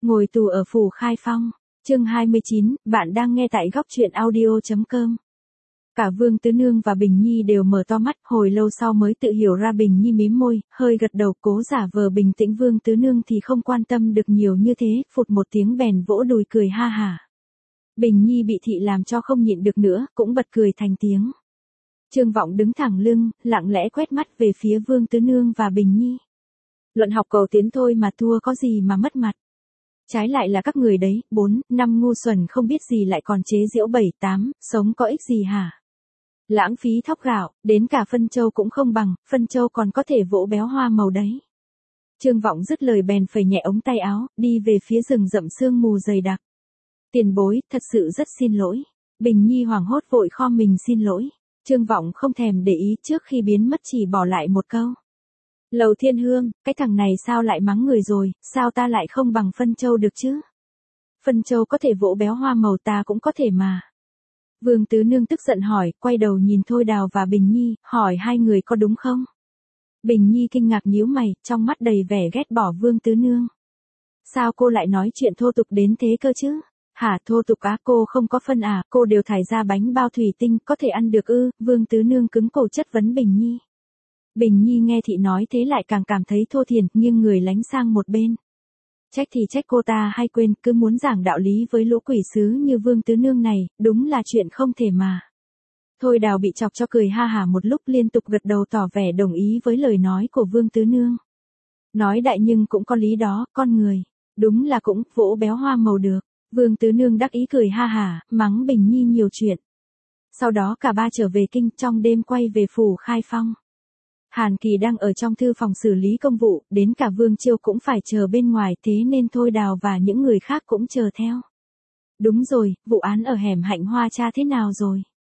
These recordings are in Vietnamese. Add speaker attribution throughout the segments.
Speaker 1: Ngồi tù ở phủ Khai Phong. Chương 29, bạn đang nghe tại góc truyện audio.com. Cả Vương Tứ Nương và Bình Nhi đều mở to mắt, hồi lâu sau mới tự hiểu ra. Bình Nhi mím môi, hơi gật đầu, cố giả vờ bình tĩnh. Vương Tứ Nương thì không quan tâm được nhiều như thế, phụt một tiếng bèn vỗ đùi cười ha hả. Bình Nhi bị thị làm cho không nhịn được nữa, cũng bật cười thành tiếng. Trương Vọng đứng thẳng lưng, lặng lẽ quét mắt về phía Vương Tứ Nương và Bình Nhi. Luận học cầu tiến thôi mà thua có gì mà mất mặt. Trái lại là các người đấy, 4, 5 ngu xuẩn không biết gì lại còn chế giễu 7, 8, sống có ích gì hả? Lãng phí thóc gạo, đến cả phân châu cũng không bằng, phân châu còn có thể vỗ béo hoa màu đấy. Trương Vọng dứt lời bèn phẩy nhẹ ống tay áo, đi về phía rừng rậm sương mù dày đặc. Tiền bối, thật sự rất xin lỗi. Bình Nhi hoảng hốt vội khom mình xin lỗi. Trương Vọng không thèm để ý, trước khi biến mất chỉ bỏ lại một câu. Lầu Thiên Hương, cái thằng này sao lại mắng người rồi, sao ta lại không bằng phân châu được chứ? Phân châu có thể vỗ béo hoa màu, ta cũng có thể mà. Vương Tứ Nương tức giận hỏi, quay đầu nhìn Thôi Đào và Bình Nhi, hỏi hai người có đúng không? Bình Nhi kinh ngạc nhíu mày, trong mắt đầy vẻ ghét bỏ Vương Tứ Nương. Sao cô lại nói chuyện thô tục đến thế cơ chứ? Hả, thô tục á? Cô không có phân à? Cô đều thải ra bánh bao thủy tinh, có thể ăn được ư? Vương Tứ Nương cứng cổ chất vấn Bình Nhi. Bình Nhi nghe thị nói thế lại càng cảm thấy thô thiển, nghiêng người lánh sang một bên. Trách thì trách cô ta hay quên, cứ muốn giảng đạo lý với lũ quỷ sứ như Vương Tứ Nương này, đúng là chuyện không thể mà. Thôi Đào bị chọc cho cười ha hả một lúc, liên tục gật đầu tỏ vẻ đồng ý với lời nói của Vương Tứ Nương. Nói đại nhưng cũng có lý đó, con người. Đúng là cũng vỗ béo hoa màu được. Vương Tứ Nương đắc ý cười ha hả, mắng Bình Nhi nhiều chuyện. Sau đó cả ba trở về kinh, trong đêm quay về phủ Khai Phong. Hàn Kỳ đang ở trong thư phòng xử lý công vụ, đến cả Vương Chiêu cũng phải chờ bên ngoài, thế nên Thôi Đào và những người khác cũng chờ theo. Đúng rồi, vụ án ở hẻm Hạnh Hoa tra thế nào rồi?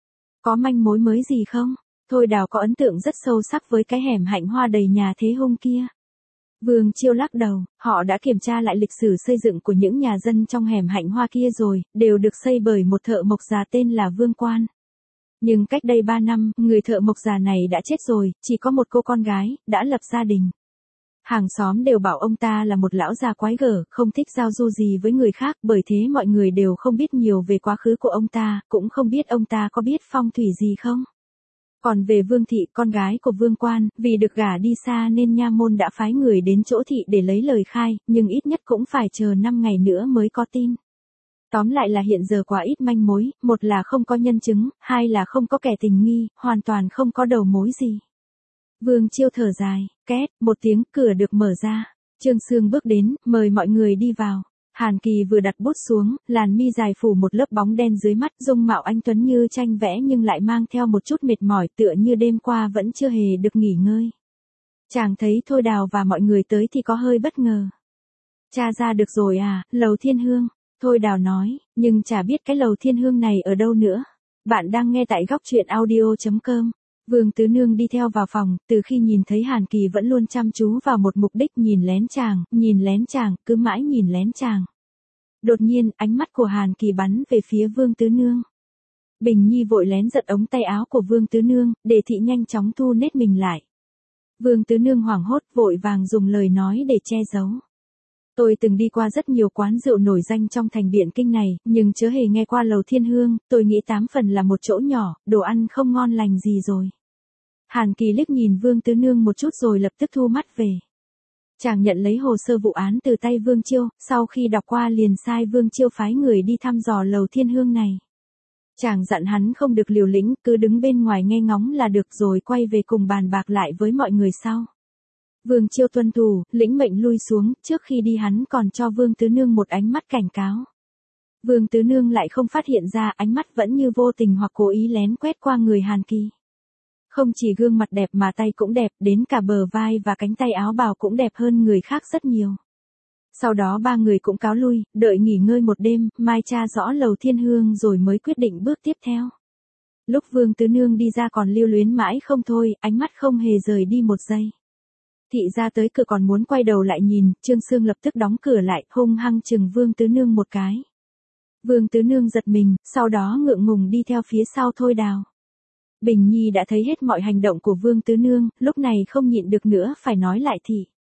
Speaker 1: Có manh mối mới gì không? Thôi Đào có ấn tượng rất sâu sắc với cái hẻm Hạnh Hoa đầy nhà thế hung kia. Vương Chiêu lắc đầu, họ đã kiểm tra lại lịch sử xây dựng của những nhà dân trong hẻm Hạnh Hoa kia rồi, đều được xây bởi một thợ mộc già tên là Vương Quan. Nhưng cách đây 3 năm, người thợ mộc già này đã chết rồi, chỉ có một cô con gái, đã lập gia đình. Hàng xóm đều bảo ông ta là một lão già quái gở, không thích giao du gì với người khác, bởi thế mọi người đều không biết nhiều về quá khứ của ông ta, cũng không biết ông ta có biết phong thủy gì không. Còn về Vương Thị, con gái của Vương Quan, vì được gả đi xa nên nha môn đã phái người đến chỗ thị để lấy lời khai, nhưng ít nhất cũng phải chờ 5 ngày nữa mới có tin. Tóm lại là hiện giờ quá ít manh mối, một là không có nhân chứng, hai là không có kẻ tình nghi, hoàn toàn không có đầu mối gì. Vương Chiêu thở dài, két, một tiếng, cửa được mở ra. Trương Sương bước đến, mời mọi người đi vào. Hàn Kỳ vừa đặt bút xuống, làn mi dài phủ một lớp bóng đen dưới mắt, dung mạo anh tuấn như tranh vẽ nhưng lại mang theo một chút mệt mỏi, tựa như đêm qua vẫn chưa hề được nghỉ ngơi. Chàng thấy Thôi Đào và mọi người tới thì có hơi bất ngờ. Tra ra được rồi à, Lầu Thiên Hương. Thôi Đào nói, nhưng chả biết cái Lầu Thiên Hương này ở đâu nữa. Bạn đang nghe tại góc truyện audio.com. Vương Tứ Nương đi theo vào phòng, từ khi nhìn thấy Hàn Kỳ vẫn luôn chăm chú vào một mục đích, nhìn lén chàng, cứ mãi nhìn lén chàng. Đột nhiên, ánh mắt của Hàn Kỳ bắn về phía Vương Tứ Nương. Bình Nhi vội lén giật ống tay áo của Vương Tứ Nương, để thị nhanh chóng thu nét mình lại. Vương Tứ Nương hoảng hốt vội vàng dùng lời nói để che giấu. Tôi từng đi qua rất nhiều quán rượu nổi danh trong thành Biện Kinh này, nhưng chớ hề nghe qua Lầu Thiên Hương, tôi nghĩ 8 phần là một chỗ nhỏ, đồ ăn không ngon lành gì rồi. Hàn Kỳ liếc nhìn Vương Tứ Nương một chút rồi lập tức thu mắt về. Chàng nhận lấy hồ sơ vụ án từ tay Vương Chiêu, sau khi đọc qua liền sai Vương Chiêu phái người đi thăm dò Lầu Thiên Hương này. Chàng dặn hắn không được liều lĩnh, cứ đứng bên ngoài nghe ngóng là được rồi quay về cùng bàn bạc lại với mọi người sau. Vương Chiêu tuân thủ, lĩnh mệnh lui xuống, trước khi đi hắn còn cho Vương Tứ Nương một ánh mắt cảnh cáo. Vương Tứ Nương lại không phát hiện ra, ánh mắt vẫn như vô tình hoặc cố ý lén quét qua người Hàn Kỳ. Không chỉ gương mặt đẹp mà tay cũng đẹp, đến cả bờ vai và cánh tay áo bào cũng đẹp hơn người khác rất nhiều. Sau đó ba người cũng cáo lui, đợi nghỉ ngơi một đêm, mai tra rõ Lầu Thiên Hương rồi mới quyết định bước tiếp theo. Lúc Vương Tứ Nương đi ra còn lưu luyến mãi không thôi, ánh mắt không hề rời đi một giây. Thị ra tới cửa còn muốn quay đầu lại nhìn, Trương Sương lập tức đóng cửa lại, hung hăng chừng Vương Tứ Nương một cái. Vương Tứ Nương giật mình, sau đó ngượng ngùng đi theo phía sau Thôi Đào. Bình Nhi đã thấy hết mọi hành động của Vương Tứ Nương, lúc này không nhịn được nữa phải nói lại thị.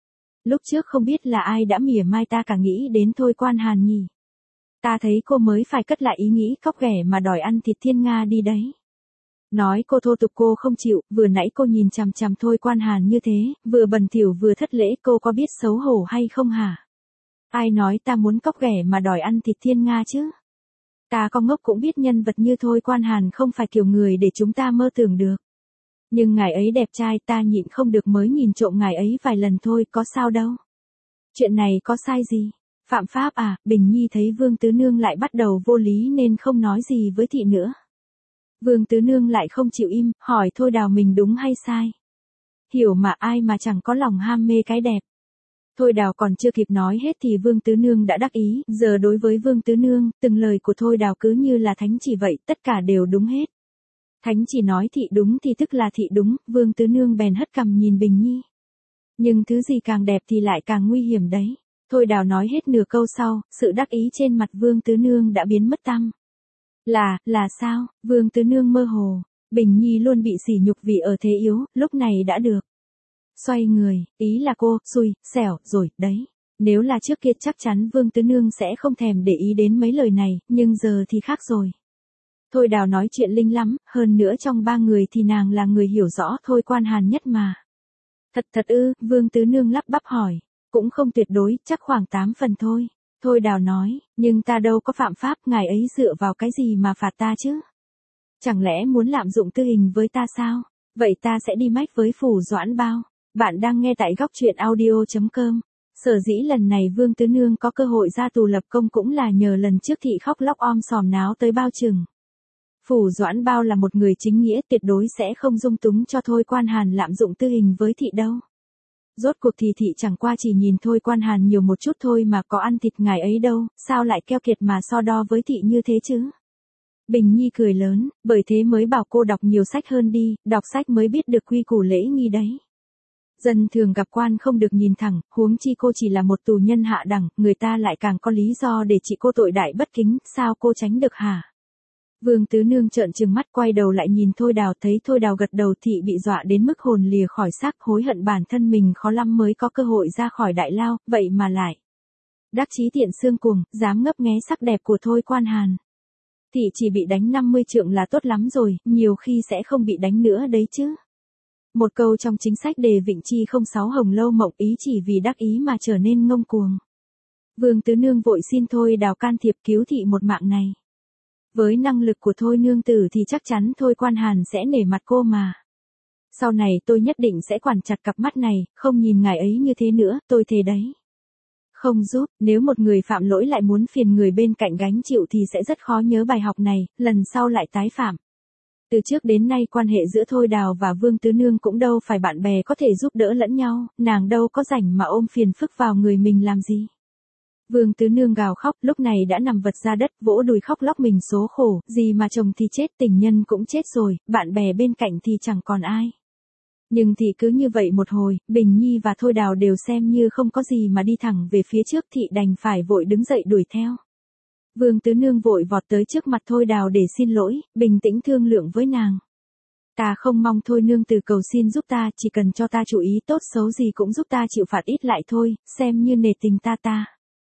Speaker 1: lúc trước không biết là ai đã mỉa mai ta cả nghĩ đến Thôi Quan Hàn nhỉ. Ta thấy cô mới phải cất lại ý nghĩ cóc ghẻ mà đòi ăn thịt Thiên Nga đi đấy. Nói cô thô tục cô không chịu, vừa nãy cô nhìn chằm chằm Thôi Quan Hàn như thế, vừa bẩn thỉu vừa thất lễ, cô có biết xấu hổ hay không hả? Ai nói ta muốn cóc ghẻ mà đòi ăn thịt Thiên Nga chứ? Ta con ngốc cũng biết nhân vật như Thôi Quan Hàn không phải kiểu người để chúng ta mơ tưởng được. Nhưng ngài ấy đẹp trai, ta nhịn không được mới nhìn trộm ngài ấy vài lần thôi, có sao đâu. Chuyện này có sai gì? Phạm pháp à? Bình Nhi thấy Vương Tứ Nương lại bắt đầu vô lý nên không nói gì với thị nữa. Vương Tứ Nương lại không chịu im, hỏi Thôi Đào mình đúng hay sai. Hiểu mà, ai mà chẳng có lòng ham mê cái đẹp. Thôi Đào còn chưa kịp nói hết thì Vương Tứ Nương đã đắc ý, giờ đối với Vương Tứ Nương, từng lời của Thôi Đào cứ như là thánh chỉ vậy, tất cả đều đúng hết. Thánh chỉ nói thị đúng thì tức là thị đúng, Vương Tứ Nương bèn hất cằm nhìn Bình Nhi. Nhưng thứ gì càng đẹp thì lại càng nguy hiểm đấy. Thôi Đào nói hết nửa câu sau, sự đắc ý trên mặt Vương Tứ Nương đã biến mất tăm. Là sao? Vương Tứ Nương mơ hồ. Bình Nhi luôn bị sỉ nhục vì ở thế yếu, lúc này đã được. Xoay người, ý là cô, xui, xẻo, rồi, đấy. Nếu là trước kia chắc chắn Vương Tứ Nương sẽ không thèm để ý đến mấy lời này, nhưng giờ thì khác rồi. Thôi Đào nói chuyện linh lắm, hơn nữa trong ba người thì nàng là người hiểu rõ Thôi Quan Hàn nhất mà. Thật ư, Vương Tứ Nương lắp bắp hỏi. Cũng không tuyệt đối, chắc khoảng 8 phần thôi. Thôi Đào nói, nhưng ta đâu có phạm pháp, ngài ấy dựa vào cái gì mà phạt ta chứ? Chẳng lẽ muốn lạm dụng tư hình với ta sao? Vậy ta sẽ đi mách với Phủ Doãn Bao. Bạn đang nghe tại góc truyện audio.com. Sở dĩ lần này Vương Tứ Nương có cơ hội ra tù lập công cũng là nhờ lần trước thị khóc lóc om sòm náo tới bao chừng. Phủ Doãn Bao là một người chính nghĩa, tuyệt đối sẽ không dung túng cho Thôi Quan Hàn lạm dụng tư hình với thị đâu. Rốt cuộc thì thị chẳng qua chỉ nhìn Thôi Quan Hàn nhiều một chút thôi mà có ăn thịt ngài ấy đâu, sao lại keo kiệt mà so đo với thị như thế chứ? Bình Nhi cười lớn, bởi thế mới bảo cô đọc nhiều sách hơn đi, đọc sách mới biết được quy củ lễ nghi đấy. Dân thường gặp quan không được nhìn thẳng, huống chi cô chỉ là một tù nhân hạ đẳng, người ta lại càng có lý do để trị cô tội đại bất kính, sao cô tránh được hả? Vương Tứ Nương trợn trừng mắt quay đầu lại nhìn Thôi Đào, thấy Thôi Đào gật đầu thị bị dọa đến mức hồn lìa khỏi xác, hối hận bản thân mình khó lắm mới có cơ hội ra khỏi đại lao, vậy mà lại. Đắc chí tiện xương cuồng, dám ngấp nghé sắc đẹp của Thôi Quan Hàn. Thị chỉ bị đánh 50 trượng là tốt lắm rồi, nhiều khi sẽ không bị đánh nữa đấy chứ. Một câu trong chính sách đề Vịnh Chi 06 Hồng Lâu Mộng ý chỉ vì đắc ý mà trở nên ngông cuồng. Vương Tứ Nương vội xin Thôi Đào can thiệp cứu thị một mạng này. Với năng lực của Thôi nương tử thì chắc chắn Thôi Quan Hàn sẽ nể mặt cô mà. Sau này tôi nhất định sẽ quản chặt cặp mắt này, không nhìn ngài ấy như thế nữa, tôi thề đấy. Không giúp, nếu một người phạm lỗi lại muốn phiền người bên cạnh gánh chịu thì sẽ rất khó nhớ bài học này, lần sau lại tái phạm. Từ trước đến nay quan hệ giữa Thôi Đào và Vương Tứ Nương cũng đâu phải bạn bè có thể giúp đỡ lẫn nhau, nàng đâu có rảnh mà ôm phiền phức vào người mình làm gì. Vương Tứ Nương gào khóc, lúc này đã nằm vật ra đất, vỗ đùi khóc lóc mình số khổ, gì mà chồng thì chết, tình nhân cũng chết rồi, bạn bè bên cạnh thì chẳng còn ai. Nhưng thì cứ như vậy một hồi, Bình Nhi và Thôi Đào đều xem như không có gì mà đi thẳng về phía trước, thị đành phải vội đứng dậy đuổi theo. Vương Tứ Nương vội vọt tới trước mặt Thôi Đào để xin lỗi, bình tĩnh thương lượng với nàng. Ta không mong Thôi nương từ cầu xin giúp ta, chỉ cần cho ta chú ý tốt xấu gì cũng giúp ta chịu phạt ít lại thôi, xem như nể tình ta.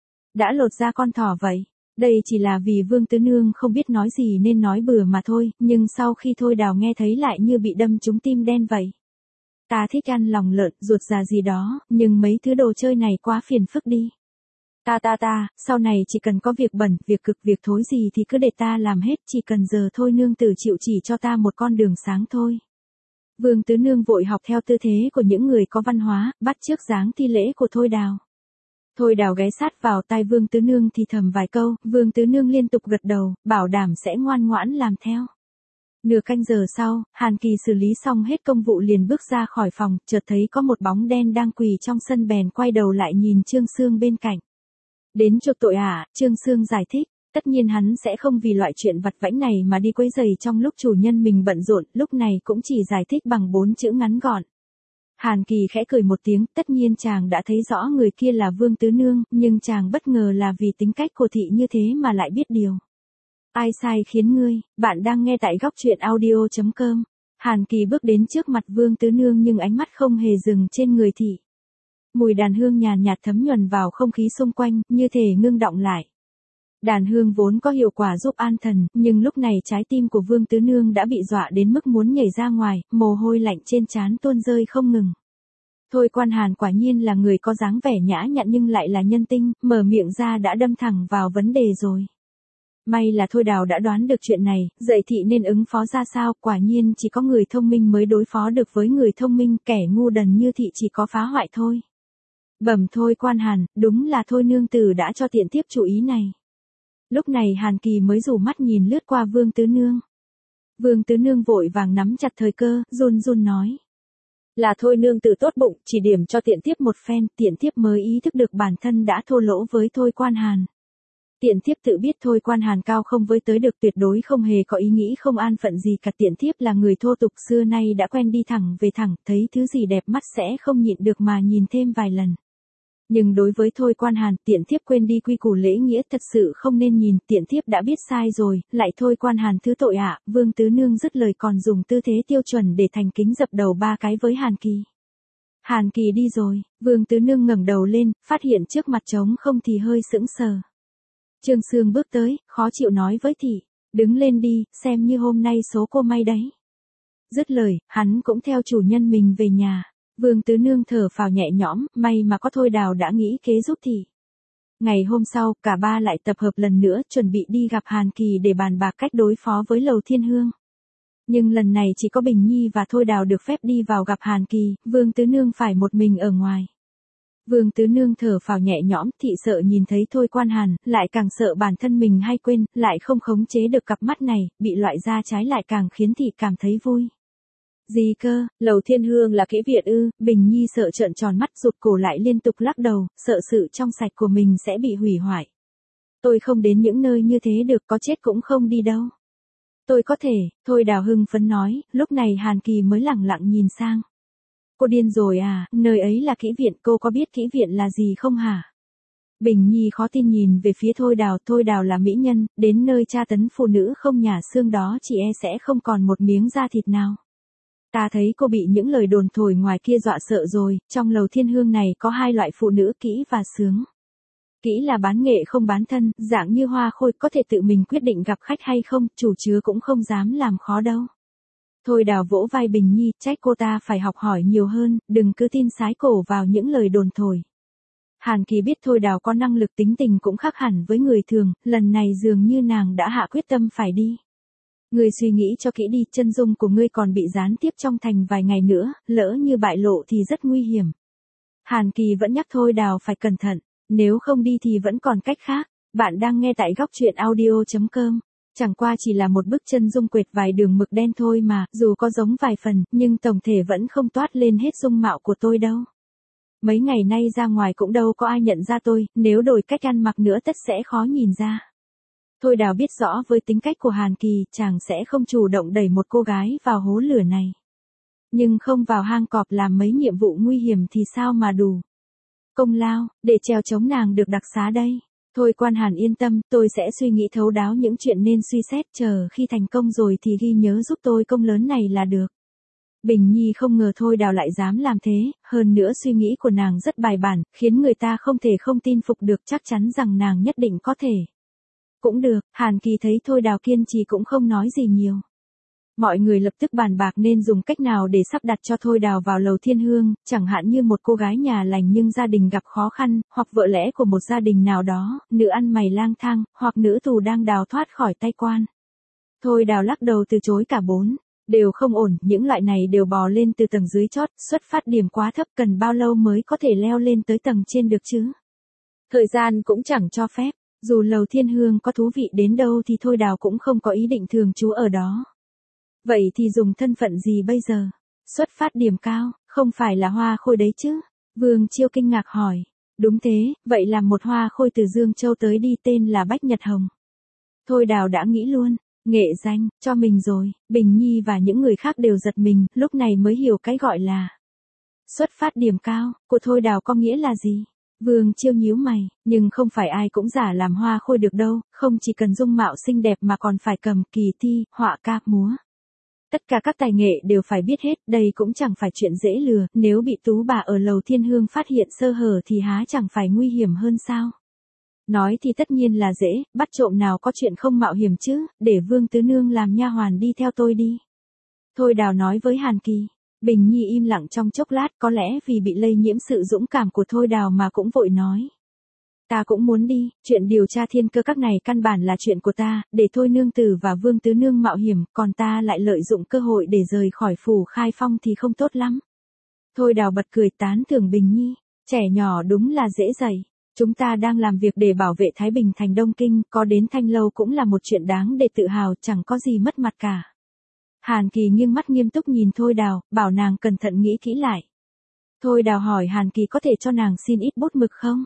Speaker 1: Đã lột ra con thỏ vậy. Đây chỉ là vì Vương Tứ Nương không biết nói gì nên nói bừa mà thôi, nhưng sau khi Thôi Đào nghe thấy lại như bị đâm trúng tim đen vậy. Ta thích ăn lòng lợn, ruột già gì đó, nhưng mấy thứ đồ chơi này quá phiền phức đi. Sau này chỉ cần có việc bẩn, việc cực, việc thối gì thì cứ để ta làm hết, chỉ cần giờ Thôi nương tử chịu chỉ cho ta một con đường sáng thôi. Vương Tứ Nương vội học theo tư thế của những người có văn hóa, bắt chước dáng thi lễ của Thôi Đào. Thôi Đào ghé sát vào tai Vương Tứ Nương thì thầm vài câu, Vương Tứ Nương liên tục gật đầu, bảo đảm sẽ ngoan ngoãn làm theo. Nửa canh giờ sau, Hàn Kỳ xử lý xong hết công vụ liền bước ra khỏi phòng, chợt thấy có một bóng đen đang quỳ trong sân bèn quay đầu lại nhìn Trương Sương bên cạnh. Đến chuộc tội à? Trương Sương giải thích, tất nhiên hắn sẽ không vì loại chuyện vặt vãnh này mà đi quấy rầy trong lúc chủ nhân mình bận rộn, lúc này cũng chỉ giải thích bằng 4 chữ ngắn gọn. Hàn Kỳ khẽ cười một tiếng, tất nhiên chàng đã thấy rõ người kia là Vương Tứ Nương, nhưng chàng bất ngờ là vì tính cách của thị như thế mà lại biết điều. Ai sai khiến ngươi? Bạn đang nghe tại góc truyện audio.com. Hàn Kỳ bước đến trước mặt Vương Tứ Nương nhưng ánh mắt không hề dừng trên người thị. Mùi đàn hương nhàn nhạt thấm nhuần vào không khí xung quanh, như thể ngưng đọng lại. Đàn hương vốn có hiệu quả giúp an thần, nhưng lúc này trái tim của Vương Tứ Nương đã bị dọa đến mức muốn nhảy ra ngoài, mồ hôi lạnh trên trán tuôn rơi không ngừng. Thôi Quan Hàn quả nhiên là người có dáng vẻ nhã nhặn nhưng lại là nhân tinh, mở miệng ra đã đâm thẳng vào vấn đề rồi. May là Thôi Đào đã đoán được chuyện này, dạy thị nên ứng phó ra sao, quả nhiên chỉ có người thông minh mới đối phó được với người thông minh, kẻ ngu đần như thị chỉ có phá hoại thôi. Bẩm Thôi Quan Hàn, đúng là Thôi nương tử đã cho tiện tiếp chủ ý này. Lúc này Hàn Kỳ mới rủ mắt nhìn lướt qua Vương Tứ Nương. Vương Tứ Nương vội vàng nắm chặt thời cơ, run run nói. Là Thôi nương tử tốt bụng, chỉ điểm cho tiện tiếp một phen, tiện tiếp mới ý thức được bản thân đã thô lỗ với Thôi Quan Hàn. Tiện thiếp tự biết Thôi Quan Hàn cao không với tới được, tuyệt đối không hề có ý nghĩ không an phận gì cả. Tiện thiếp là người thô tục xưa nay đã quen đi thẳng về thẳng, thấy thứ gì đẹp mắt sẽ không nhịn được mà nhìn thêm vài lần. Nhưng đối với Thôi Quan Hàn, tiện thiếp quên đi quy củ lễ nghĩa, thật sự không nên nhìn, tiện thiếp đã biết sai rồi, lại Thôi Quan Hàn thứ tội ạ. Vương Tứ Nương dứt lời còn dùng tư thế tiêu chuẩn để thành kính dập đầu 3 cái với Hàn Kỳ. Hàn Kỳ đi rồi, Vương Tứ Nương ngẩng đầu lên, phát hiện trước mặt trống không thì hơi sững sờ. Trương Sương bước tới, khó chịu nói với thị, đứng lên đi, xem như hôm nay số cô may đấy. Dứt lời, hắn cũng theo chủ nhân mình về nhà. Vương Tứ Nương thở phào nhẹ nhõm, may mà có Thôi Đào đã nghĩ kế giúp thị. Ngày hôm sau, cả ba lại tập hợp lần nữa, chuẩn bị đi gặp Hàn Kỳ để bàn bạc cách đối phó với Lầu Thiên Hương. Nhưng lần này chỉ có Bình Nhi và Thôi Đào được phép đi vào gặp Hàn Kỳ, Vương Tứ Nương phải một mình ở ngoài. Vương Tứ Nương thở phào nhẹ nhõm, thị sợ nhìn thấy Thôi Quan Hàn, lại càng sợ bản thân mình hay quên, lại không khống chế được cặp mắt này, bị loại ra trái lại càng khiến thị cảm thấy vui. Gì cơ, Lầu Thiên Hương là kỹ viện ư? Bình Nhi sợ trợn tròn mắt, rụt cổ lại liên tục lắc đầu, sợ sự trong sạch của mình sẽ bị hủy hoại. Tôi không đến những nơi như thế được, có chết cũng không đi đâu. Tôi có thể, Thôi Đào hưng phấn nói, lúc này Hàn Kỳ mới lẳng lặng nhìn sang. Cô điên rồi à, nơi ấy là kỹ viện, cô có biết kỹ viện là gì không hả? Bình Nhi khó tin nhìn về phía Thôi Đào là mỹ nhân, đến nơi tra tấn phụ nữ không nhả xương đó chỉ e sẽ không còn một miếng da thịt nào. Ta thấy cô bị những lời đồn thổi ngoài kia dọa sợ rồi, trong Lầu Thiên Hương này có 2 loại phụ nữ, kỹ và sướng. Kỹ là bán nghệ không bán thân, dạng như Hoa Khôi, có thể tự mình quyết định gặp khách hay không, chủ chứa cũng không dám làm khó đâu. Thôi Đào vỗ vai Bình Nhi, trách cô ta phải học hỏi nhiều hơn, đừng cứ tin sái cổ vào những lời đồn thổi. Hàn Kỳ biết Thôi Đào có năng lực, tính tình cũng khác hẳn với người thường, lần này dường như nàng đã hạ quyết tâm phải đi. Ngươi suy nghĩ cho kỹ đi, chân dung của ngươi còn bị gián tiếp trong thành vài ngày nữa, lỡ như bại lộ thì rất nguy hiểm. Hàn Kỳ vẫn nhắc Thôi Đào phải cẩn thận, nếu không đi thì vẫn còn cách khác. Bạn đang nghe tại góc truyện audio.com. Chẳng qua chỉ là một bức chân dung quệt vài đường mực đen thôi mà, dù có giống vài phần, nhưng tổng thể vẫn không toát lên hết dung mạo của tôi đâu. Mấy ngày nay ra ngoài cũng đâu có ai nhận ra tôi, nếu đổi cách ăn mặc nữa tất sẽ khó nhìn ra. Thôi Đào biết rõ với tính cách của Hàn Kỳ, chàng sẽ không chủ động đẩy một cô gái vào hố lửa này. Nhưng không vào hang cọp làm mấy nhiệm vụ nguy hiểm thì sao mà đủ. Công lao, để trèo chống nàng được đặc xá đây. Thôi Quan Hàn yên tâm, tôi sẽ suy nghĩ thấu đáo những chuyện nên suy xét, chờ khi thành công rồi thì ghi nhớ giúp tôi công lớn này là được. Bình Nhi không ngờ Thôi Đào lại dám làm thế, hơn nữa suy nghĩ của nàng rất bài bản, khiến người ta không thể không tin phục được, chắc chắn rằng nàng nhất định có thể. Cũng được, Hàn Kỳ thấy Thôi Đào kiên trì cũng không nói gì nhiều. Mọi người lập tức bàn bạc nên dùng cách nào để sắp đặt cho Thôi Đào vào Lầu Thiên Hương, chẳng hạn như một cô gái nhà lành nhưng gia đình gặp khó khăn, hoặc vợ lẽ của một gia đình nào đó, nữ ăn mày lang thang, hoặc nữ tù đang đào thoát khỏi tay quan. Thôi Đào lắc đầu từ chối cả 4. Đều không ổn, những loại này đều bò lên từ tầng dưới chót, xuất phát điểm quá thấp, cần bao lâu mới có thể leo lên tới tầng trên được chứ? Thời gian cũng chẳng cho phép, dù Lầu Thiên Hương có thú vị đến đâu thì Thôi Đào cũng không có ý định thường trú ở đó. Vậy thì dùng thân phận gì bây giờ? Xuất phát điểm cao, không phải là Hoa Khôi đấy chứ? Vương Chiêu kinh ngạc hỏi. Đúng thế, vậy làm một Hoa Khôi từ Dương Châu tới đi, tên là Bách Nhật Hồng. Thôi Đào đã nghĩ luôn. Nghệ danh, cho mình rồi. Bình Nhi và những người khác đều giật mình, lúc này mới hiểu cái gọi là xuất phát điểm cao, của Thôi Đào có nghĩa là gì? Vương Chiêu nhíu mày, nhưng không phải ai cũng giả làm Hoa Khôi được đâu, không chỉ cần dung mạo xinh đẹp mà còn phải cầm kỳ thi, họa ca, múa. Tất cả các tài nghệ đều phải biết hết, đây cũng chẳng phải chuyện dễ lừa, nếu bị tú bà ở Lầu Thiên Hương phát hiện sơ hở thì há chẳng phải nguy hiểm hơn sao. Nói thì tất nhiên là dễ, bắt trộm nào có chuyện không mạo hiểm chứ, để Vương Tứ Nương làm nha hoàn đi theo tôi đi. Thôi Đào nói với Hàn Kỳ. Bình Nhi im lặng trong chốc lát, có lẽ vì bị lây nhiễm sự dũng cảm của Thôi Đào mà cũng vội nói. Ta cũng muốn đi, chuyện điều tra thiên cơ các này căn bản là chuyện của ta, để Thôi Nương Tử và Vương Tứ Nương mạo hiểm, còn ta lại lợi dụng cơ hội để rời khỏi phủ Khai Phong thì không tốt lắm. Thôi Đào bật cười tán thưởng Bình Nhi, trẻ nhỏ đúng là dễ dạy. Chúng ta đang làm việc để bảo vệ Thái Bình thành Đông Kinh, có đến Thanh Lâu cũng là một chuyện đáng để tự hào, chẳng có gì mất mặt cả. Hàn Kỳ nghiêng mắt nghiêm túc nhìn Thôi Đào, bảo nàng cẩn thận nghĩ kỹ lại. Thôi Đào hỏi Hàn Kỳ có thể cho nàng xin ít bút mực không?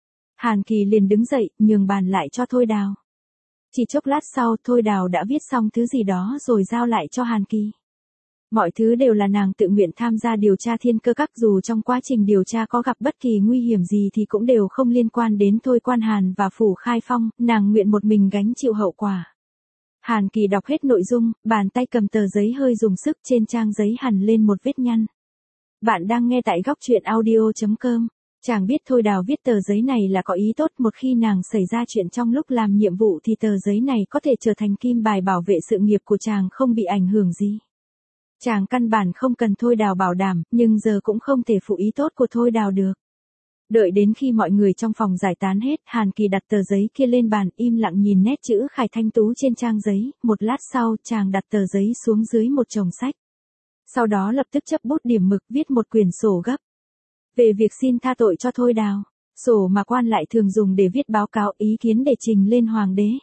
Speaker 1: Hàn Kỳ liền đứng dậy, nhường bàn lại cho Thôi Đào. Chỉ chốc lát sau, Thôi Đào đã viết xong thứ gì đó rồi giao lại cho Hàn Kỳ. Mọi thứ đều là nàng tự nguyện tham gia điều tra thiên cơ các, dù trong quá trình điều tra có gặp bất kỳ nguy hiểm gì thì cũng đều không liên quan đến Thôi Quan Hàn và phủ Khai Phong, nàng nguyện một mình gánh chịu hậu quả. Hàn Kỳ đọc hết nội dung, bàn tay cầm tờ giấy hơi dùng sức, trên trang giấy hằn lên một vết nhăn. Bạn đang nghe tại góc truyện audio.com. Chàng biết Thôi Đào viết tờ giấy này là có ý tốt, một khi nàng xảy ra chuyện trong lúc làm nhiệm vụ thì tờ giấy này có thể trở thành kim bài bảo vệ sự nghiệp của chàng không bị ảnh hưởng gì. Chàng căn bản không cần Thôi Đào bảo đảm, nhưng giờ cũng không thể phụ ý tốt của Thôi Đào được. Đợi đến khi mọi người trong phòng giải tán hết, Hàn Kỳ đặt tờ giấy kia lên bàn, im lặng nhìn nét chữ khải thanh tú trên trang giấy, một lát sau, chàng đặt tờ giấy xuống dưới một chồng sách. Sau đó lập tức chấp bút điểm mực viết một quyển sổ gấp. Về việc xin tha tội cho Thôi Đào, sổ mà quan lại thường dùng để viết báo cáo ý kiến để trình lên hoàng đế.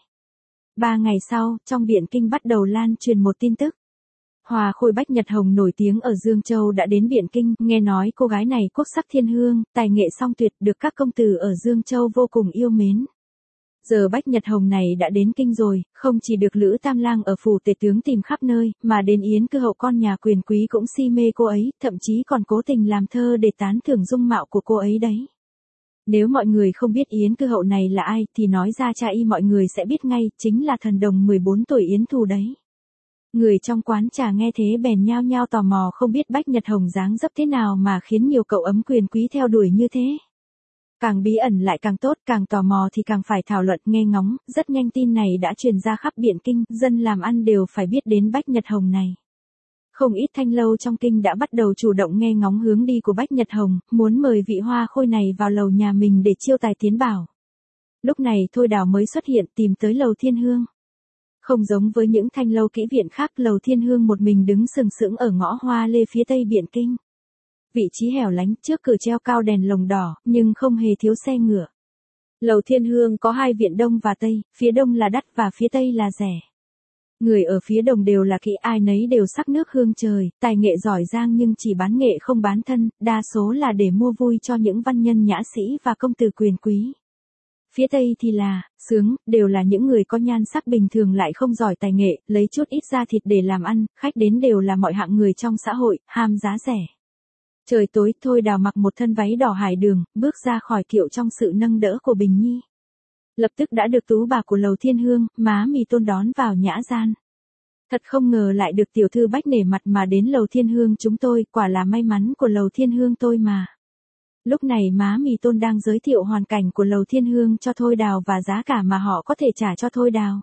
Speaker 1: 3 ngày sau, trong Biện Kinh bắt đầu lan truyền một tin tức. Hòa khôi Bách Nhật Hồng nổi tiếng ở Dương Châu đã đến Biện Kinh, nghe nói cô gái này quốc sắc thiên hương, tài nghệ song tuyệt, được các công tử ở Dương Châu vô cùng yêu mến. Giờ Bách Nhật Hồng này đã đến Kinh rồi, không chỉ được Lữ Tam Lang ở phủ tể tướng tìm khắp nơi, mà đến Yến Cư Hậu con nhà quyền quý cũng si mê cô ấy, thậm chí còn cố tình làm thơ để tán thưởng dung mạo của cô ấy đấy. Nếu mọi người không biết Yến Cư Hậu này là ai, thì nói ra cha y mọi người sẽ biết ngay, chính là thần đồng 14 tuổi Yến Thù đấy. Người trong quán trà nghe thế bèn nhao nhao tò mò không biết Bách Nhật Hồng dáng dấp thế nào mà khiến nhiều cậu ấm quyền quý theo đuổi như thế. Càng bí ẩn lại càng tốt, càng tò mò thì càng phải thảo luận nghe ngóng, rất nhanh tin này đã truyền ra khắp Biện Kinh, dân làm ăn đều phải biết đến Bách Nhật Hồng này. Không ít thanh lâu trong kinh đã bắt đầu chủ động nghe ngóng hướng đi của Bách Nhật Hồng, muốn mời vị hoa khôi này vào lầu nhà mình để chiêu tài tiến bảo. Lúc này Thôi Đào mới xuất hiện tìm tới Lầu Thiên Hương. Không giống với những thanh lâu kỹ viện khác, Lầu Thiên Hương một mình đứng sừng sững ở ngõ Hoa Lê phía tây Biện Kinh. Vị trí hẻo lánh, trước cửa treo cao đèn lồng đỏ, nhưng không hề thiếu xe ngựa. Lầu Thiên Hương có 2 viện đông và tây, phía đông là đắt và phía tây là rẻ. Người ở phía đông đều là kỹ, ai nấy đều sắc nước hương trời, tài nghệ giỏi giang nhưng chỉ bán nghệ không bán thân, đa số là để mua vui cho những văn nhân nhã sĩ và công tử quyền quý. Phía tây thì là, sướng, đều là những người có nhan sắc bình thường lại không giỏi tài nghệ, lấy chút ít da thịt để làm ăn, khách đến đều là mọi hạng người trong xã hội, ham giá rẻ. Trời tối, Thôi Đào mặc một thân váy đỏ hải đường, bước ra khỏi kiệu trong sự nâng đỡ của Bình Nhi. Lập tức đã được tú bà của Lầu Thiên Hương, Má Mì Tôn đón vào nhã gian. Thật không ngờ lại được tiểu thư Bách nể mặt mà đến Lầu Thiên Hương chúng tôi, quả là may mắn của Lầu Thiên Hương tôi mà. Lúc này Má Mì Tôn đang giới thiệu hoàn cảnh của Lầu Thiên Hương cho Thôi Đào và giá cả mà họ có thể trả cho Thôi Đào.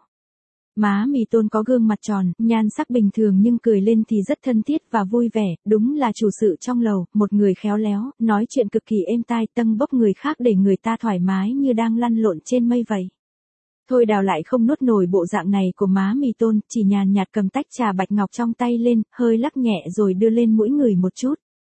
Speaker 1: Má Mì Tôn có gương mặt tròn, nhan sắc bình thường nhưng cười lên thì rất thân thiết và vui vẻ, đúng là chủ sự trong lầu, một người khéo léo, nói chuyện cực kỳ êm tai, tâng bốc người khác để người ta thoải mái như đang lăn lộn trên mây vậy. Thôi Đào lại không nuốt nổi bộ dạng này của Má Mì Tôn, chỉ nhàn nhạt cầm tách trà bạch ngọc trong tay lên, hơi lắc nhẹ rồi đưa lên mũi người một chút.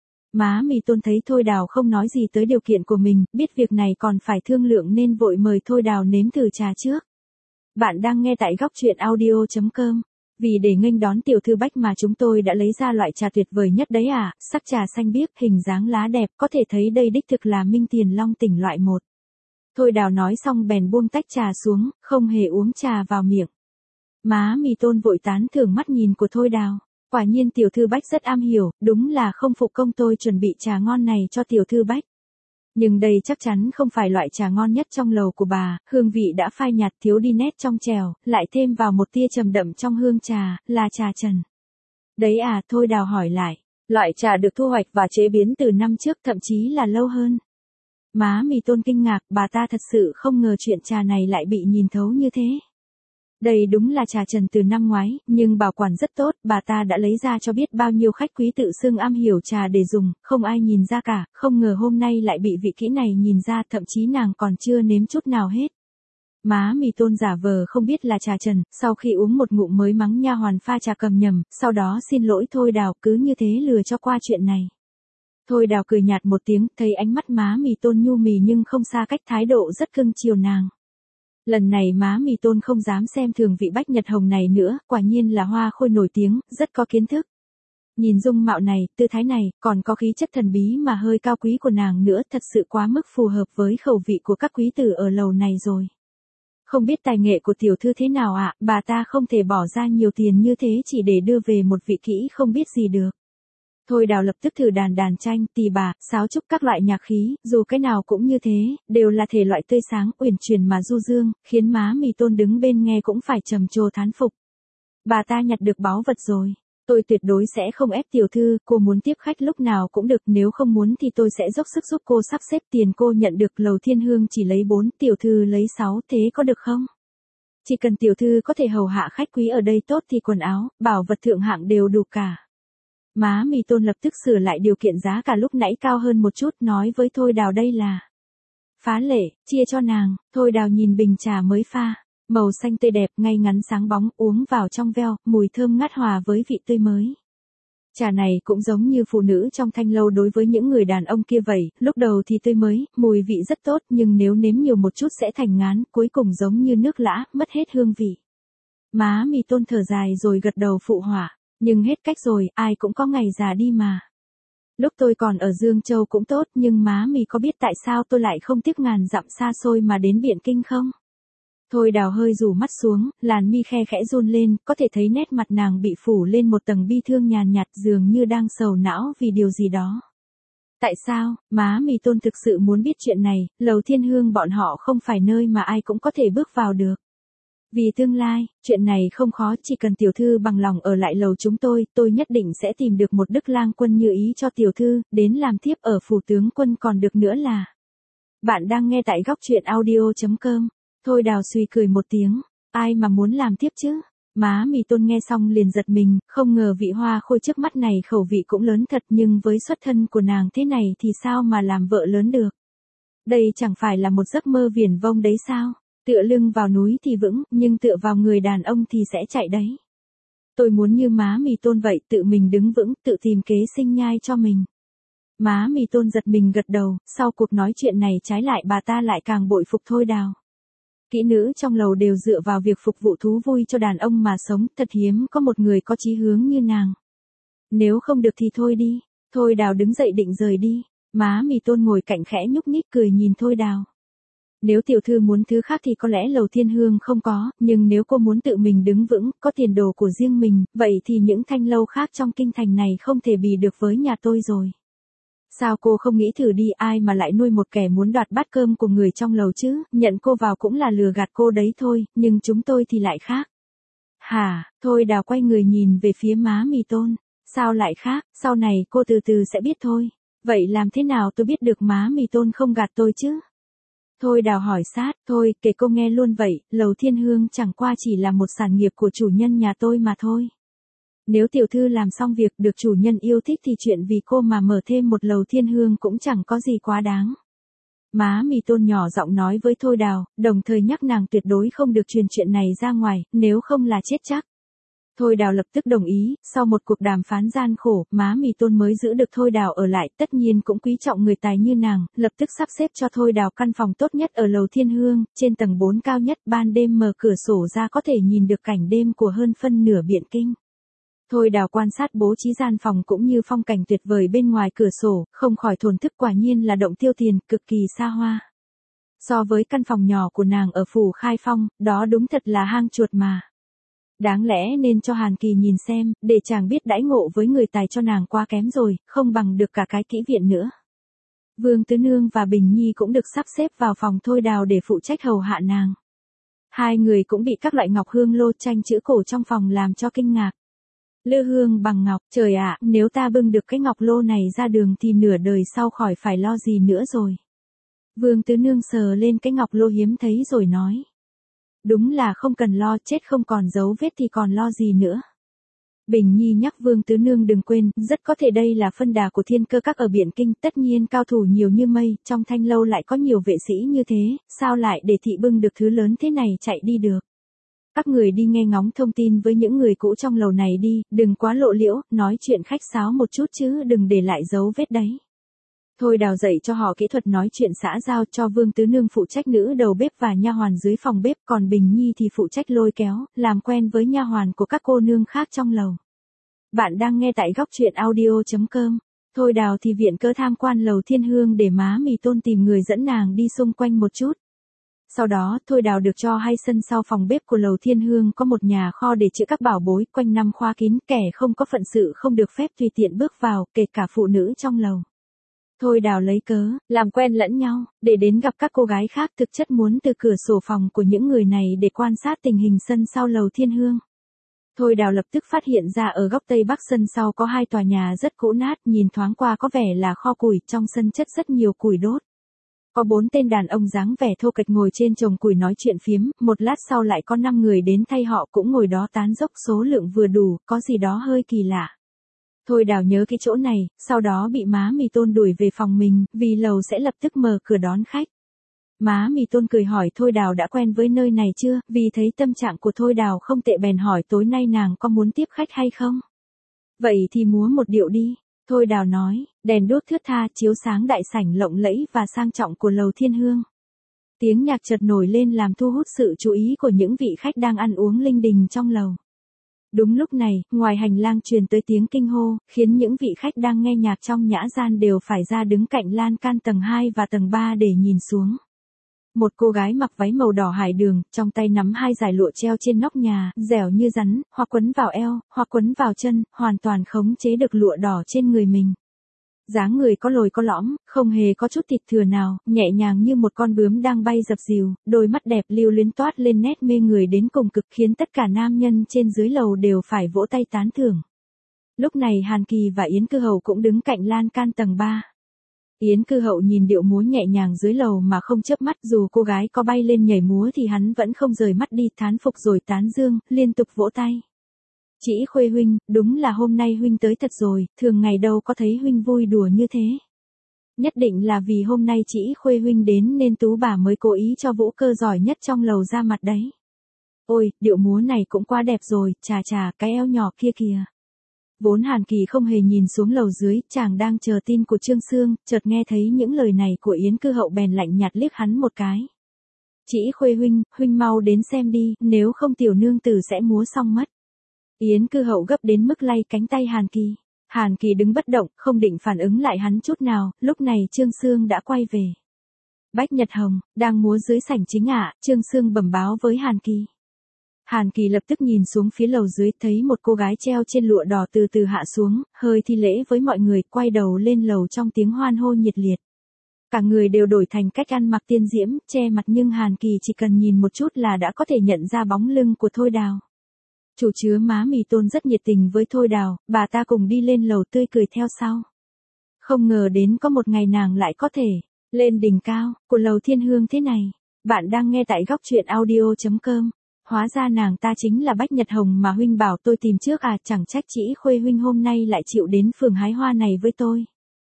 Speaker 1: Má Mì Tôn thấy Thôi Đào không nói gì tới điều kiện của mình, biết việc này còn phải thương lượng nên vội mời Thôi Đào nếm thử trà trước. Bạn đang nghe tại góc truyện audio.com. Vì để nghênh đón tiểu thư Bách mà chúng tôi đã lấy ra loại trà tuyệt vời nhất đấy à, sắc trà xanh biếc, hình dáng lá đẹp, có thể thấy đây đích thực là Minh Tiền Long tỉnh loại 1. Thôi Đào nói xong bèn buông tách trà xuống, không hề uống trà vào miệng. Má Mì Tôn vội tán thưởng mắt nhìn của Thôi Đào. Quả nhiên tiểu thư Bách rất am hiểu, đúng là không phụ công tôi chuẩn bị trà ngon này cho tiểu thư Bách. Nhưng đây chắc chắn không phải loại trà ngon nhất trong lầu của bà, hương vị đã phai nhạt thiếu đi nét trong trèo, lại thêm vào một tia trầm đậm trong hương trà, là trà trần. Đấy à, Thôi Đào hỏi lại. Loại trà được thu hoạch và chế biến từ năm trước, thậm chí là lâu hơn. Má Mì Tôn kinh ngạc, bà ta thật sự không ngờ chuyện trà này lại bị nhìn thấu như thế. Đây đúng là trà trần từ năm ngoái, nhưng bảo quản rất tốt, bà ta đã lấy ra cho biết bao nhiêu khách quý tự xưng am hiểu trà để dùng, không ai nhìn ra cả, không ngờ hôm nay lại bị vị kỹ này nhìn ra, thậm chí nàng còn chưa nếm chút nào hết. Má Mì Tôn giả vờ không biết là trà trần, sau khi uống một ngụm mới mắng nha hoàn pha trà cầm nhầm, sau đó xin lỗi Thôi Đào, cứ như thế lừa cho qua chuyện này. Thôi Đào cười nhạt một tiếng, thấy ánh mắt má Mì Tôn nhu mì nhưng không xa cách, thái độ rất cưng chiều nàng. Lần này má Mì Tôn không dám xem thường vị Bách Nhật Hồng này nữa, quả nhiên là hoa khôi nổi tiếng, rất có kiến thức. Nhìn dung mạo này, tư thái này, còn có khí chất thần bí mà hơi cao quý của nàng nữa, thật sự quá mức phù hợp với khẩu vị của các quý tử ở lầu này rồi. Không biết tài nghệ của tiểu thư thế nào ạ, bà ta không thể bỏ ra nhiều tiền như thế chỉ để đưa về một vị kỹ không biết gì được. Thôi Đào lập tức thử đàn tranh, tỳ bà, sáo trúc các loại nhạc khí, dù cái nào cũng như thế, đều là thể loại tươi sáng, uyển chuyển mà du dương, khiến má Mì Tôn đứng bên nghe cũng phải trầm trồ thán phục. Bà ta nhặt được báu vật rồi. Tôi tuyệt đối sẽ không ép tiểu thư, cô muốn tiếp khách lúc nào cũng được, nếu không muốn thì tôi sẽ dốc sức giúp cô sắp xếp, tiền cô nhận được lầu Thiên Hương chỉ lấy 4, tiểu thư lấy 6, thế có được không? Chỉ cần tiểu thư có thể hầu hạ khách quý ở đây tốt thì quần áo, bảo vật thượng hạng đều đủ cả. Má Mì Tôn lập tức sửa lại điều kiện giá cả lúc nãy cao hơn một chút, nói với Thôi Đào đây là phá lệ, chia cho nàng. Thôi Đào nhìn bình trà mới pha, màu xanh tươi đẹp, ngay ngắn sáng bóng, uống vào trong veo, mùi thơm ngát hòa với vị tươi mới. Trà này cũng giống như phụ nữ trong thanh lâu đối với những người đàn ông kia vậy, lúc đầu thì tươi mới, mùi vị rất tốt, nhưng nếu nếm nhiều một chút sẽ thành ngán, cuối cùng giống như nước lã, mất hết hương vị. Má Mì Tôn thở dài rồi gật đầu phụ họa, nhưng hết cách rồi, ai cũng có ngày già đi mà. Lúc tôi còn ở Dương Châu cũng tốt, nhưng má Mì có biết tại sao tôi lại không tiếc ngàn dặm xa xôi mà đến Biện Kinh không? Thôi Đào hơi rủ mắt xuống, làn mi khe khẽ run lên, có thể thấy nét mặt nàng bị phủ lên một tầng bi thương nhàn nhạt, dường như đang sầu não vì điều gì đó. Tại sao, má Mì Tôn thực sự muốn biết chuyện này, lầu Thiên Hương bọn họ không phải nơi mà ai cũng có thể bước vào được. Vì tương lai, chuyện này không khó, chỉ cần tiểu thư bằng lòng ở lại lầu chúng tôi nhất định sẽ tìm được một đức lang quân như ý cho tiểu thư, đến làm thiếp ở phủ tướng quân còn được nữa là. Bạn đang nghe tại góc truyện audio.com. Thôi Đào suy cười một tiếng, ai mà muốn làm tiếp chứ? Má Mì Tôn nghe xong liền giật mình, không ngờ vị hoa khôi trước mắt này khẩu vị cũng lớn thật, nhưng với xuất thân của nàng thế này thì sao mà làm vợ lớn được? Đây chẳng phải là một giấc mơ viển vông đấy sao? Tựa lưng vào núi thì vững, nhưng tựa vào người đàn ông thì sẽ chạy đấy. Tôi muốn như má Mì Tôn vậy, tự mình đứng vững, tự tìm kế sinh nhai cho mình. Má Mì Tôn giật mình gật đầu, sau cuộc nói chuyện này trái lại bà ta lại càng bội phục Thôi Đào. Kỹ nữ trong lầu đều dựa vào việc phục vụ thú vui cho đàn ông mà sống, thật hiếm có một người có chí hướng như nàng. Nếu không được thì thôi đi. Thôi Đào đứng dậy định rời đi. Má Mì Tôn ngồi cạnh khẽ nhúc nhích cười nhìn Thôi Đào. Nếu tiểu thư muốn thứ khác thì có lẽ lầu Thiên Hương không có, nhưng nếu cô muốn tự mình đứng vững, có tiền đồ của riêng mình, vậy thì những thanh lâu khác trong kinh thành này không thể bì được với nhà tôi rồi. Sao cô không nghĩ thử đi, ai mà lại nuôi một kẻ muốn đoạt bát cơm của người trong lầu chứ, nhận cô vào cũng là lừa gạt cô đấy thôi, nhưng chúng tôi thì lại khác. Hả, Thôi Đào quay người nhìn về phía má Mì Tôn, sao lại khác, sau này cô từ từ sẽ biết thôi. Vậy làm thế nào tôi biết được má Mì Tôn không gạt tôi chứ? Thôi Đào hỏi sát, thôi, kể cô nghe luôn vậy, lầu Thiên Hương chẳng qua chỉ là một sản nghiệp của chủ nhân nhà tôi mà thôi. Nếu tiểu thư làm xong việc được chủ nhân yêu thích thì chuyện vì cô mà mở thêm một lầu Thiên Hương cũng chẳng có gì quá đáng. Má Mì Tôn nhỏ giọng nói với Thôi Đào, đồng thời nhắc nàng tuyệt đối không được truyền chuyện này ra ngoài, nếu không là chết chắc. Thôi Đào lập tức đồng ý, sau một cuộc đàm phán gian khổ, má Mì Tôn mới giữ được Thôi Đào ở lại, tất nhiên cũng quý trọng người tài như nàng, lập tức sắp xếp cho Thôi Đào căn phòng tốt nhất ở lầu Thiên Hương, trên tầng 4 cao nhất, ban đêm mở cửa sổ ra có thể nhìn được cảnh đêm của hơn phân nửa Biện Kinh. Thôi Đào quan sát bố trí gian phòng cũng như phong cảnh tuyệt vời bên ngoài cửa sổ, không khỏi thổn thức, quả nhiên là động tiêu tiền, cực kỳ xa hoa. So với căn phòng nhỏ của nàng ở phủ Khai Phong, đó đúng thật là hang chuột mà. Đáng lẽ nên cho Hàn Kỳ nhìn xem, để chàng biết đãi ngộ với người tài cho nàng quá kém rồi, không bằng được cả cái kỹ viện nữa. Vương Tứ Nương và Bình Nhi cũng được sắp xếp vào phòng Thôi Đào để phụ trách hầu hạ nàng. Hai người cũng bị các loại ngọc hương lô tranh chữ cổ trong phòng làm cho kinh ngạc. Lư hương bằng ngọc, trời ạ, nếu ta bưng được cái ngọc lô này ra đường thì nửa đời sau khỏi phải lo gì nữa rồi. Vương Tứ Nương sờ lên cái ngọc lô hiếm thấy rồi nói. Đúng là không cần lo, chết không còn dấu vết thì còn lo gì nữa. Bình Nhi nhắc Vương Tứ Nương đừng quên, rất có thể đây là phân đà của Thiên Cơ Các ở Biển Kinh, tất nhiên cao thủ nhiều như mây, trong Thanh Lâu lại có nhiều vệ sĩ như thế, sao lại để thị bưng được thứ lớn thế này chạy đi được. Các người đi nghe ngóng thông tin với những người cũ trong lầu này đi, đừng quá lộ liễu, nói chuyện khách sáo một chút chứ đừng để lại dấu vết đấy. Thôi Đào dạy cho họ kỹ thuật nói chuyện xã giao, cho Vương Tứ Nương phụ trách nữ đầu bếp và nha hoàn dưới phòng bếp, còn Bình Nhi thì phụ trách lôi kéo, làm quen với nha hoàn của các cô nương khác trong lầu. Bạn đang nghe tại góc truyện audio.com. Thôi Đào thì viện cớ tham quan lầu Thiên Hương để má Mì Tôn tìm người dẫn nàng đi xung quanh một chút. Sau đó, Thôi Đào được cho hay sân sau phòng bếp của lầu Thiên Hương có một nhà kho để chứa các bảo bối, quanh năm khóa kín, kẻ không có phận sự không được phép tùy tiện bước vào, kể cả phụ nữ trong lầu. Thôi Đào lấy cớ, làm quen lẫn nhau, để đến gặp các cô gái khác, thực chất muốn từ cửa sổ phòng của những người này để quan sát tình hình sân sau lầu Thiên Hương. Thôi Đào lập tức phát hiện ra ở góc tây bắc sân sau có hai tòa nhà rất cũ nát, nhìn thoáng qua có vẻ là kho củi, trong sân chất rất nhiều củi đốt. Có 4 tên đàn ông dáng vẻ thô kệch ngồi trên chồng củi nói chuyện phiếm, một lát sau lại có 5 người đến thay họ cũng ngồi đó tán dốc, số lượng vừa đủ, có gì đó hơi kỳ lạ. Thôi Đào nhớ cái chỗ này, sau đó bị má Mì Tôn đuổi về phòng mình, vì lầu sẽ lập tức mở cửa đón khách. Má Mì Tôn cười hỏi Thôi Đào đã quen với nơi này chưa, vì thấy tâm trạng của Thôi Đào không tệ bèn hỏi tối nay nàng có muốn tiếp khách hay không. Vậy thì múa một điệu đi. Thôi Đào nói, đèn đuốc thướt tha chiếu sáng đại sảnh lộng lẫy và sang trọng của lầu Thiên Hương. Tiếng nhạc chợt nổi lên làm thu hút sự chú ý của những vị khách đang ăn uống linh đình trong lầu. Đúng lúc này, ngoài hành lang truyền tới tiếng kinh hô, khiến những vị khách đang nghe nhạc trong nhã gian đều phải ra đứng cạnh lan can tầng 2 và tầng 3 để nhìn xuống. Một cô gái mặc váy màu đỏ hải đường, trong tay nắm 2 dải lụa treo trên nóc nhà, dẻo như rắn, hoặc quấn vào eo, hoặc quấn vào chân, hoàn toàn khống chế được lụa đỏ trên người mình. Dáng người có lồi có lõm, không hề có chút thịt thừa nào, nhẹ nhàng như một con bướm đang bay dập dìu, đôi mắt đẹp lưu luyến toát lên nét mê người đến cùng cực, khiến tất cả nam nhân trên dưới lầu đều phải vỗ tay tán thưởng. Lúc này Hàn Kỳ và Yến Cư Hậu cũng đứng cạnh lan can tầng 3. Yến Cư Hậu nhìn điệu múa nhẹ nhàng dưới lầu mà không chớp mắt, dù cô gái có bay lên nhảy múa thì hắn vẫn không rời mắt đi, thán phục rồi tán dương, liên tục vỗ tay. Chỉ Khuê huynh, đúng là hôm nay huynh tới thật rồi, thường ngày đâu có thấy huynh vui đùa như thế. Nhất định là vì hôm nay Chỉ Khuê huynh đến nên Tú bà mới cố ý cho vũ cơ giỏi nhất trong lầu ra mặt đấy. Ôi, điệu múa này cũng quá đẹp rồi, chà chà, cái eo nhỏ kia kìa. Vốn Hàn Kỳ không hề nhìn xuống lầu dưới, chàng đang chờ tin của Trương Sương, chợt nghe thấy những lời này của Yến Cư Hậu bèn lạnh nhạt liếc hắn một cái. Chỉ Khuê huynh, huynh mau đến xem đi, nếu không tiểu nương tử sẽ múa xong mất. Yến Cư Hậu gấp đến mức lay cánh tay Hàn Kỳ. Hàn Kỳ đứng bất động, không định phản ứng lại hắn chút nào, lúc này Trương Sương đã quay về. Bách Nhật Hồng, đang múa dưới sảnh chính ạ, Trương Sương bẩm báo với Hàn Kỳ. Hàn Kỳ lập tức nhìn xuống phía lầu dưới, thấy một cô gái treo trên lụa đỏ từ từ hạ xuống, hơi thi lễ với mọi người, quay đầu lên lầu trong tiếng hoan hô nhiệt liệt. Cả người đều đổi thành cách ăn mặc tiên diễm, che mặt, nhưng Hàn Kỳ chỉ cần nhìn một chút là đã có thể nhận ra bóng lưng của Thôi Đào. Chủ chứa má Mì Tôn rất nhiệt tình với Thôi Đào, bà ta cùng đi lên lầu tươi cười theo sau. Không ngờ đến có một ngày nàng lại có thể lên đỉnh cao của lầu Thiên Hương thế này. Bạn đang nghe tại góc truyện audio.com. Hóa ra nàng ta chính là Bách Nhật Hồng mà huynh bảo tôi tìm trước à, chẳng trách Chỉ Khuê huynh hôm nay lại chịu đến phường hái hoa này với tôi.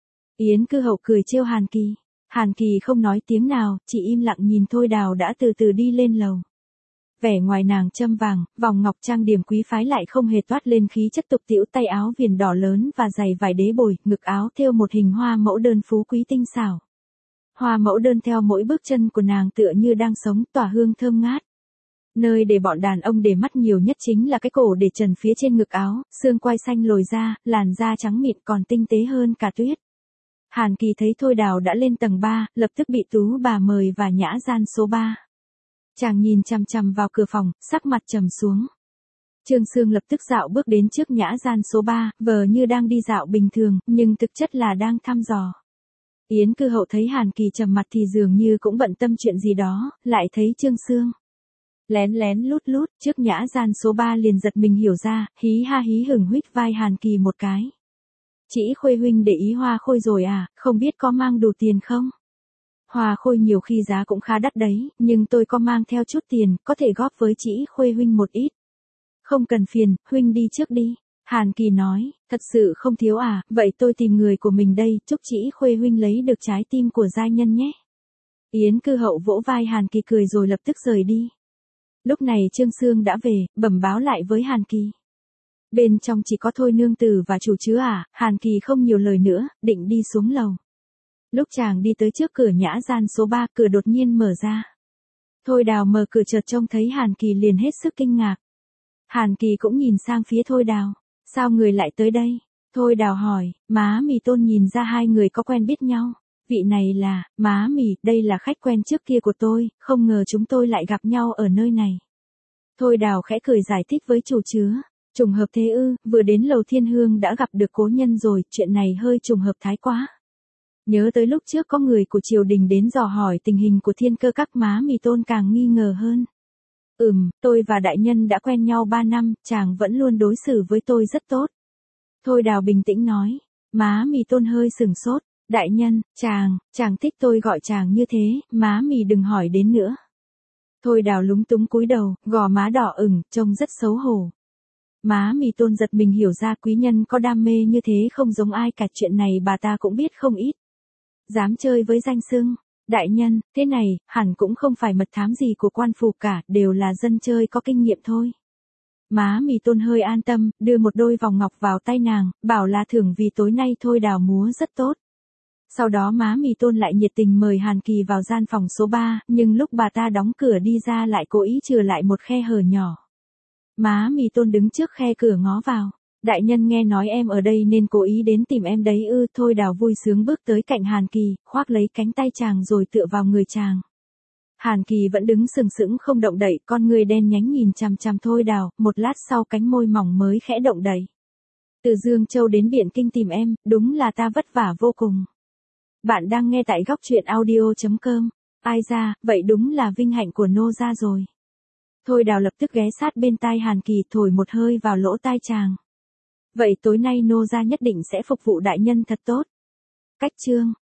Speaker 1: Yến Cư Hậu cười trêu Hàn Kỳ. Hàn Kỳ không nói tiếng nào, chỉ im lặng nhìn Thôi Đào đã từ từ đi lên lầu. Vẻ ngoài nàng châm vàng, vòng ngọc trang điểm quý phái lại không hề toát lên khí chất tục tĩu, tay áo viền đỏ lớn và giày vải đế bồi, ngực áo thêu một hình hoa mẫu đơn phú quý tinh xảo. Hoa mẫu đơn theo mỗi bước chân của nàng tựa như đang sống, tỏa hương thơm ngát. Nơi để bọn đàn ông để mắt nhiều nhất chính là cái cổ để trần phía trên ngực áo, xương quai xanh lồi ra, làn da trắng mịn còn tinh tế hơn cả tuyết. Hàn Kỳ thấy Thôi Đào đã lên tầng 3, lập tức bị Tú bà mời vào nhã gian số 3. Chàng nhìn chằm chằm vào cửa phòng, sắc mặt trầm xuống. Trương Sương lập tức dạo bước đến trước nhã gian số 3, vờ như đang đi dạo bình thường, nhưng thực chất là đang thăm dò. Yến Cư Hậu thấy Hàn Kỳ trầm mặt thì dường như cũng bận tâm chuyện gì đó, lại thấy Trương Sương Lén lén lút lút, trước nhã gian số 3 liền giật mình hiểu ra, hí ha hí hửng huýt vai Hàn Kỳ một cái. Chỉ Khuê huynh để ý hoa khôi rồi à, không biết có mang đủ tiền không? Hoa khôi nhiều khi giá cũng khá đắt đấy, nhưng tôi có mang theo chút tiền, có thể góp với chị Khuê huynh một ít. Không cần phiền, huynh đi trước đi. Hàn Kỳ nói, thật sự không thiếu à, vậy tôi tìm người của mình đây, chúc chị Khuê huynh lấy được trái tim của giai nhân nhé. Yến Cư Hậu vỗ vai Hàn Kỳ cười rồi lập tức rời đi. Lúc này Trương Sương đã về, bẩm báo lại với Hàn Kỳ. Bên trong chỉ có Thôi nương tử và chủ chứ à, Hàn Kỳ không nhiều lời nữa, định đi xuống lầu. Lúc chàng đi tới trước cửa nhã gian số 3, cửa đột nhiên mở ra. Thôi Đào mở cửa chợt trông thấy Hàn Kỳ liền hết sức kinh ngạc. Hàn Kỳ cũng nhìn sang phía Thôi Đào, sao người lại tới đây? Thôi Đào hỏi, má mì Tôn nhìn ra hai người có quen biết nhau. Vị này là, má mì, đây là khách quen trước kia của tôi, không ngờ chúng tôi lại gặp nhau ở nơi này. Thôi Đào khẽ cười giải thích với chủ chứa. Trùng hợp thế ư, vừa đến lầu Thiên Hương đã gặp được cố nhân rồi, chuyện này hơi trùng hợp thái quá. Nhớ tới lúc trước có người của triều đình đến dò hỏi tình hình của Thiên Cơ các, má mì Tôn càng nghi ngờ hơn. Tôi và đại nhân đã quen nhau 3 năm, chàng vẫn luôn đối xử với tôi rất tốt. Thôi Đào bình tĩnh nói, má mì Tôn hơi sửng sốt, đại nhân, chàng thích tôi gọi chàng như thế, má mì đừng hỏi đến nữa. Thôi Đào lúng túng cúi đầu, gò má đỏ ửng, trông rất xấu hổ. Má mì Tôn giật mình hiểu ra quý nhân có đam mê như thế không giống ai cả, chuyện này bà ta cũng biết không ít. Dám chơi với danh xưng, đại nhân, thế này, hẳn cũng không phải mật thám gì của quan phủ cả, đều là dân chơi có kinh nghiệm thôi. Má mì Tôn hơi an tâm, đưa một đôi vòng ngọc vào tay nàng, bảo là thưởng vì tối nay Thôi Đào múa rất tốt. Sau đó má mì Tôn lại nhiệt tình mời Hàn Kỳ vào gian phòng số 3, nhưng lúc bà ta đóng cửa đi ra lại cố ý chừa lại một khe hở nhỏ. Má mì Tôn đứng trước khe cửa ngó vào. Đại nhân nghe nói em ở đây nên cố ý đến tìm em đấy ư. Thôi Đào vui sướng bước tới cạnh Hàn Kỳ, khoác lấy cánh tay chàng rồi tựa vào người chàng. Hàn Kỳ vẫn đứng sừng sững không động đậy, con người đen nhánh nhìn chằm chằm Thôi Đào, một lát sau cánh môi mỏng mới khẽ động đậy. Từ Dương Châu đến Biện Kinh tìm em, đúng là ta vất vả vô cùng. Bạn đang nghe tại góc truyện audio.com. Ai ra, vậy đúng là vinh hạnh của nô gia rồi. Thôi Đào lập tức ghé sát bên tai Hàn Kỳ thổi một hơi vào lỗ tai chàng. Vậy tối nay nô gia nhất định sẽ phục vụ đại nhân thật tốt. Cách chương